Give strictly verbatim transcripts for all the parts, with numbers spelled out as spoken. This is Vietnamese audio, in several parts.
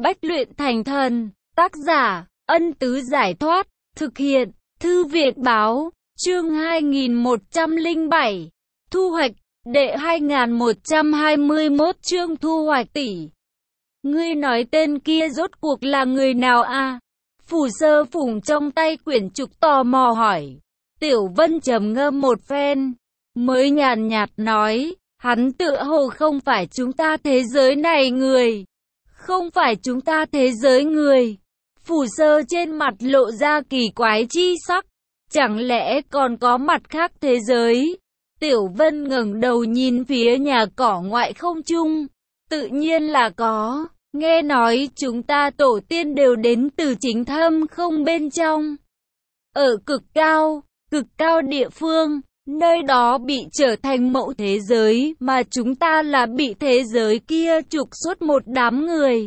Bách luyện thành thần. Tác giả, Ân Tứ Giải Thoát. Thực hiện, Thư Việt Báo. Chương hai nghìn một trăm lẻ bảy. Thu hoạch, đệ hai nghìn một trăm hai mươi mốt chương thu hoạch tỷ. Ngươi nói tên kia rốt cuộc là người nào a? Phù Sơ phủng trong tay quyển trục tò mò hỏi. Tiểu Vân trầm ngâm một phen, mới nhàn nhạt nói, hắn tựa hồ không phải chúng ta thế giới này người. Không phải chúng ta thế giới người. Phù Sơ trên mặt lộ ra kỳ quái chi sắc. Chẳng lẽ còn có mặt khác thế giới? Tiểu Vân ngẩng đầu nhìn phía nhà cỏ ngoại không trung. Tự nhiên là có. Nghe nói chúng ta tổ tiên đều đến từ chính thâm không bên trong. Ở cực cao, cực cao địa phương, nơi đó bị trở thành mẫu thế giới, mà chúng ta là bị thế giới kia trục xuất một đám người.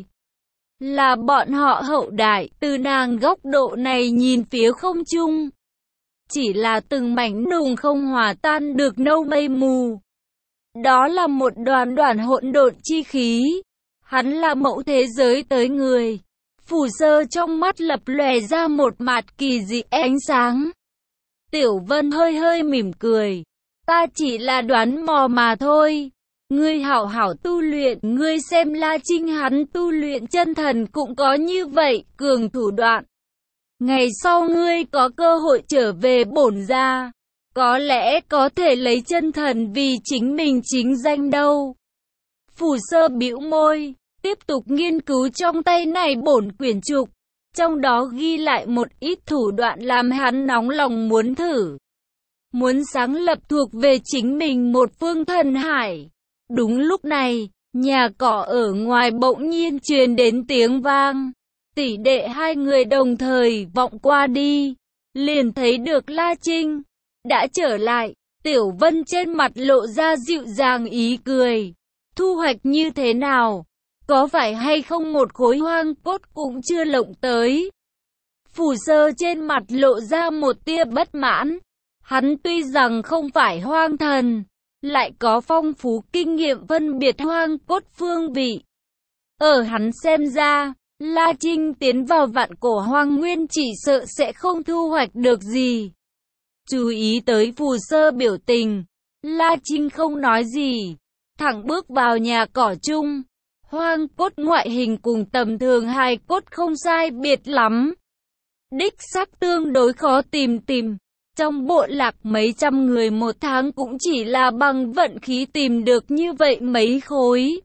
Là bọn họ hậu đại. Từ nàng góc độ này nhìn phía không trung, chỉ là từng mảnh nùng không hòa tan được nâu mây mù. Đó là một đoàn đoàn hỗn độn chi khí. Hắn là mẫu thế giới tới người. Phù Sơ trong mắt lập lòe ra một mạt kỳ dị ánh sáng. Tiểu Vân hơi hơi mỉm cười. Ta chỉ là đoán mò mà thôi. Ngươi hảo hảo tu luyện. Ngươi xem La Trinh hắn tu luyện chân thần cũng có như vậy cường thủ đoạn. Ngày sau ngươi có cơ hội trở về bổn gia, có lẽ có thể lấy chân thần vì chính mình chính danh đâu. Phù Sơ bĩu môi, tiếp tục nghiên cứu trong tay này bổn quyển trục. Trong đó ghi lại một ít thủ đoạn làm hắn nóng lòng muốn thử. Muốn sáng lập thuộc về chính mình một phương thần hải. Đúng lúc này, nhà cỏ ở ngoài bỗng nhiên truyền đến tiếng vang. Tỷ đệ hai người đồng thời vọng qua đi, liền thấy được La Trinh đã trở lại. Tiểu Vân trên mặt lộ ra dịu dàng ý cười. Thu hoạch như thế nào? Có phải hay không một khối hoang cốt cũng chưa lộng tới? Phù Sơ trên mặt lộ ra một tia bất mãn. Hắn tuy rằng không phải hoang thần, lại có phong phú kinh nghiệm phân biệt hoang cốt phương vị. Ở hắn xem ra, La Trinh tiến vào vạn cổ hoang nguyên chỉ sợ sẽ không thu hoạch được gì. Chú ý tới Phù Sơ biểu tình, La Trinh không nói gì, thẳng bước vào nhà cỏ chung. Hoang cốt ngoại hình cùng tầm thường hài cốt không sai biệt lắm. Đích xác tương đối khó tìm tìm. Trong bộ lạc mấy trăm người một tháng cũng chỉ là bằng vận khí tìm được như vậy mấy khối.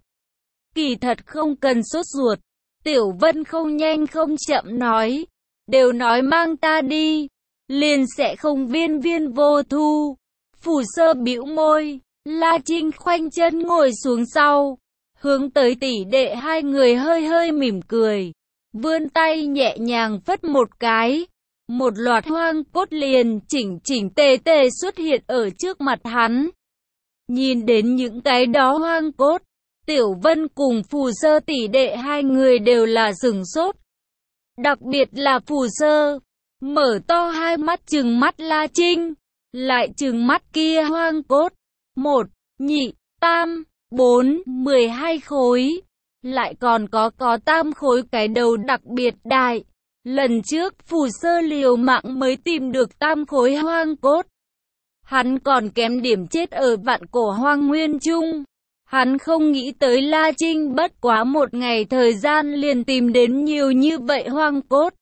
Kỳ thật không cần sốt ruột. Tiểu Vân không nhanh không chậm nói. Đều nói mang ta đi, liền sẽ không viên viên vô thu. Phù Sơ bĩu môi. La Trinh khoanh chân ngồi xuống sau, hướng tới tỷ đệ hai người hơi hơi mỉm cười. Vươn tay nhẹ nhàng phất một cái. Một loạt hoang cốt liền chỉnh chỉnh tề tề xuất hiện ở trước mặt hắn. Nhìn đến những cái đó hoang cốt, Tiểu Vân cùng Phù Sơ tỷ đệ hai người đều là sửng sốt. Đặc biệt là Phù Sơ, mở to hai mắt trừng mắt La Trinh, lại trừng mắt kia hoang cốt. Một, nhị, tam, bốn, mười hai khối. Lại còn có có tam khối cái đầu đặc biệt đại. Lần trước Phù Sơ liều mạng mới tìm được tam khối hoang cốt. Hắn còn kém điểm chết ở vạn cổ hoang nguyên chung. Hắn không nghĩ tới La Trinh bất quá một ngày thời gian liền tìm đến nhiều như vậy hoang cốt.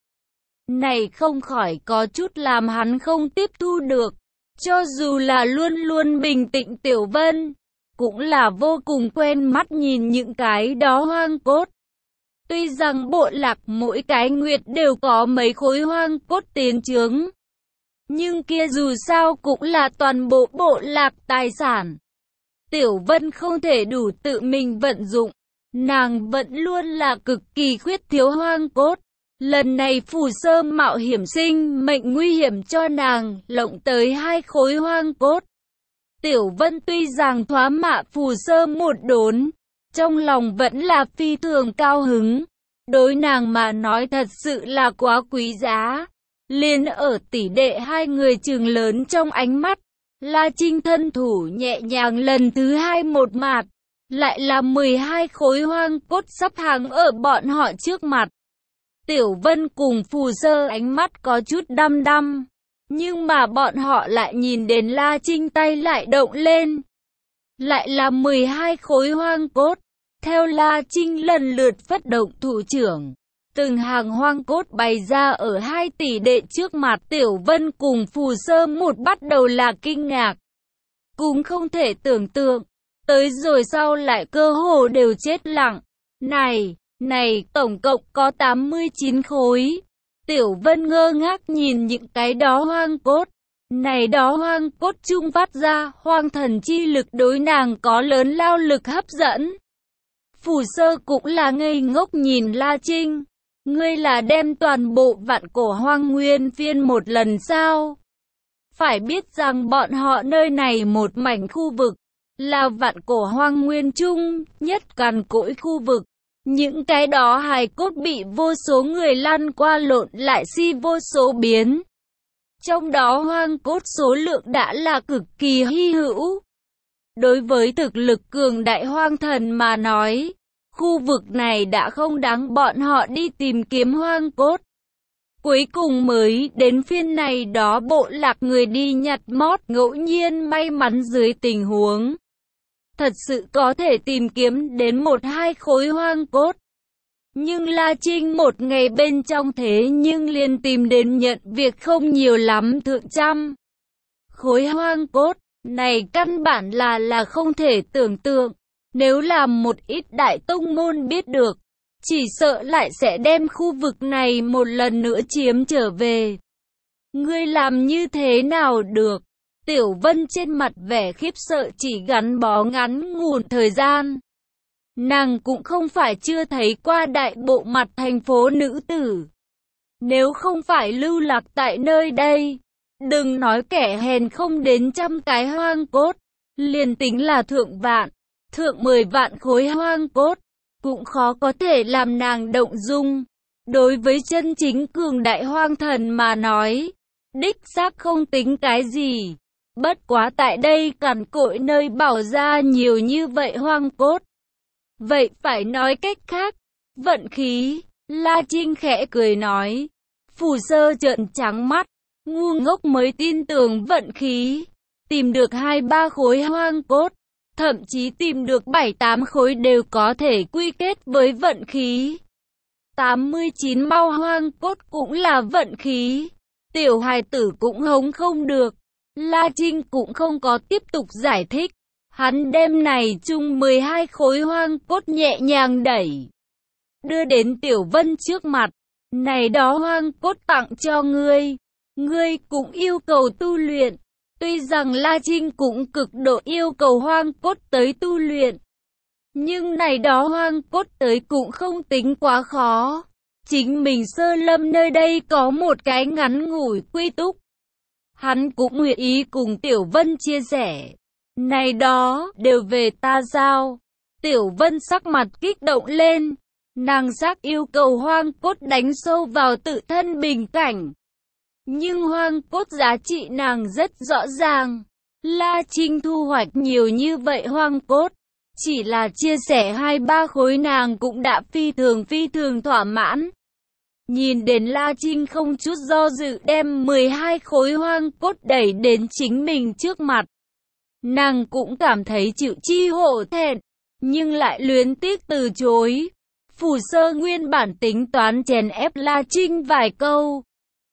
Này không khỏi có chút làm hắn không tiếp thu được. Cho dù là luôn luôn bình tĩnh Tiểu Vân, cũng là vô cùng quen mắt nhìn những cái đó hoang cốt. Tuy rằng bộ lạc mỗi cái nguyệt đều có mấy khối hoang cốt tiến chướng, nhưng kia dù sao cũng là toàn bộ bộ lạc tài sản. Tiểu Vân không thể đủ tự mình vận dụng, nàng vẫn luôn là cực kỳ khuyết thiếu hoang cốt. Lần này Phù Sơ mạo hiểm sinh mệnh nguy hiểm cho nàng, lộng tới hai khối hoang cốt. Tiểu Vân tuy rằng thoá mạ Phù Sơ một đốn, trong lòng vẫn là phi thường cao hứng. Đối nàng mà nói thật sự là quá quý giá. Liền ở tỷ đệ hai người trừng lớn trong ánh mắt, La Trinh thân thủ nhẹ nhàng lần thứ hai một mạt, lại là mười hai khối hoang cốt sắp hàng ở bọn họ trước mặt. Tiểu Vân cùng Phù Sơ ánh mắt có chút đăm đăm, nhưng mà bọn họ lại nhìn đến La Trinh tay lại động lên. Lại là mười hai khối hoang cốt. Theo La Trinh lần lượt phát động thủ trưởng, từng hàng hoang cốt bày ra ở hai tỷ đệ trước mặt. Tiểu Vân cùng Phù Sơ một bắt đầu là kinh ngạc, cũng không thể tưởng tượng, tới rồi sau lại cơ hồ đều chết lặng. Này, này, tổng cộng có tám mươi chín khối. Tiểu Vân ngơ ngác nhìn những cái đó hoang cốt. Này đó hoang cốt chung phát ra, hoang thần chi lực đối nàng có lớn lao lực hấp dẫn. Phù Sơ cũng là ngây ngốc nhìn La Trinh. Ngươi là đem toàn bộ vạn cổ hoang nguyên phiên một lần sao? Phải biết rằng bọn họ nơi này một mảnh khu vực, là vạn cổ hoang nguyên chung, nhất cằn cỗi khu vực. Những cái đó hài cốt bị vô số người lăn qua lộn lại si vô số biến. Trong đó hoang cốt số lượng đã là cực kỳ hy hữu. Đối với thực lực cường đại hoang thần mà nói, khu vực này đã không đáng bọn họ đi tìm kiếm hoang cốt. Cuối cùng mới đến phiên này đó bộ lạc người đi nhặt mót ngẫu nhiên may mắn dưới tình huống. Thật sự có thể tìm kiếm đến một hai khối hoang cốt. Nhưng La Trinh một ngày bên trong thế nhưng liền tìm đến nhận việc không nhiều lắm thượng trăm. Khối hoang cốt, này căn bản là là không thể tưởng tượng. Nếu là một ít đại tông môn biết được, chỉ sợ lại sẽ đem khu vực này một lần nữa chiếm trở về. Ngươi làm như thế nào được? Tiểu Vân trên mặt vẻ khiếp sợ chỉ gắn bó ngắn ngủn thời gian. Nàng cũng không phải chưa thấy qua đại bộ mặt thành phố nữ tử. Nếu không phải lưu lạc tại nơi đây, đừng nói kẻ hèn không đến trăm cái hoang cốt, liền tính là thượng vạn, thượng mười vạn khối hoang cốt, cũng khó có thể làm nàng động dung. Đối với chân chính cường đại hoang thần mà nói, đích xác không tính cái gì. Bất quá tại đây cằn cỗi nơi bảo ra nhiều như vậy hoang cốt. Vậy phải nói cách khác, vận khí. La Trinh khẽ cười nói. Phù Sơ trợn trắng mắt, ngu ngốc mới tin tưởng vận khí. Tìm được hai ba khối hoang cốt, thậm chí tìm được bảy tám khối đều có thể quy kết với vận khí. tám mươi chín mau hoang cốt cũng là vận khí. Tiểu hài tử cũng hống không được. La Trinh cũng không có tiếp tục giải thích. Hắn đem này chung mười hai khối hoang cốt nhẹ nhàng đẩy, đưa đến Tiểu Vân trước mặt. Này đó hoang cốt tặng cho ngươi. Ngươi cũng yêu cầu tu luyện. Tuy rằng La Trinh cũng cực độ yêu cầu hoang cốt tới tu luyện, nhưng này đó hoang cốt tới cũng không tính quá khó. Chính mình sơ lâm nơi đây có một cái ngắn ngủi quy túc. Hắn cũng nguyện ý cùng Tiểu Vân chia sẻ. Này đó, đều về ta giao. Tiểu Vân sắc mặt kích động lên. Nàng xác yêu cầu hoang cốt đánh sâu vào tự thân bình cảnh. Nhưng hoang cốt giá trị nàng rất rõ ràng. La Trinh thu hoạch nhiều như vậy hoang cốt, chỉ là chia sẻ hai ba khối nàng cũng đã phi thường phi thường thỏa mãn. Nhìn đến La Trinh không chút do dự đem mười hai khối hoang cốt đẩy đến chính mình trước mặt. Nàng cũng cảm thấy chịu chi hổ thẹn, nhưng lại luyến tiếc từ chối. Phù Sơ nguyên bản tính toán chèn ép La Trinh vài câu,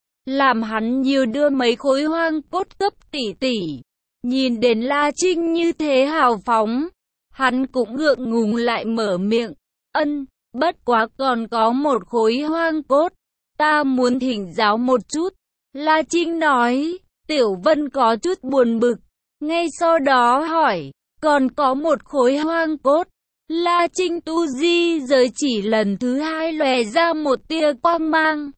làm hắn nhiều đưa mấy khối hoang cốt cấp tỷ tỷ. Nhìn đến La Trinh như thế hào phóng, hắn cũng ngượng ngùng lại mở miệng. Ân, bất quá còn có một khối hoang cốt, ta muốn thỉnh giáo một chút. La Trinh nói. Tiểu Vân có chút buồn bực, ngay sau đó hỏi, còn có một khối hoang cốt. La Trinh tu di giới chỉ lần thứ hai lòe ra một tia quang mang.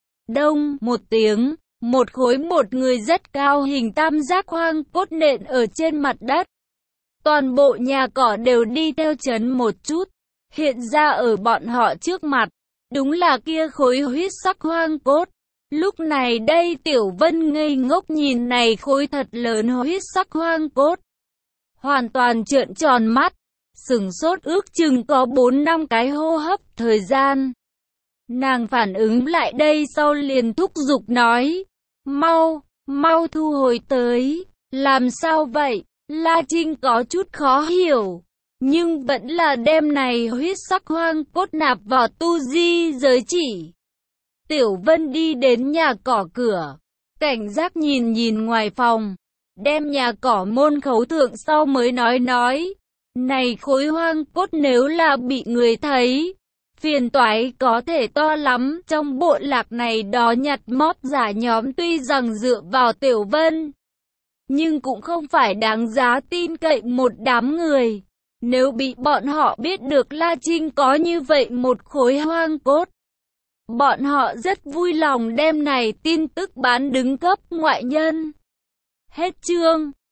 Đông một tiếng, một khối một người rất cao hình tam giác hoang cốt nện ở trên mặt đất. Toàn bộ nhà cỏ đều đi theo chấn một chút, hiện ra ở bọn họ trước mặt. Đúng là kia khối huyết sắc hoang cốt. Lúc này đây Tiểu Vân ngây ngốc nhìn này khối thật lớn huyết sắc hoang cốt, hoàn toàn trợn tròn mắt. sửng sốt ước chừng có bốn năm cái hô hấp thời gian. Nàng phản ứng lại đây sau liền thúc giục nói, mau, mau thu hồi tới, làm sao vậy? La Trinh có chút khó hiểu, nhưng vẫn là đem này huyết sắc hoang cốt nạp vào tu di giới chỉ. Tiểu Vân đi đến nhà cỏ cửa, cảnh giác nhìn nhìn ngoài phòng, đem nhà cỏ môn khấu thượng sau mới nói nói, này khối hoang cốt nếu là bị người thấy, phiền toái có thể to lắm. Trong bộ lạc này đó nhặt mót giả nhóm tuy rằng dựa vào Tiểu Vân, nhưng cũng không phải đáng giá tin cậy một đám người. Nếu bị bọn họ biết được La Trinh có như vậy một khối hoang cốt, bọn họ rất vui lòng đem này tin tức bán đứng cấp ngoại nhân. Hết chương.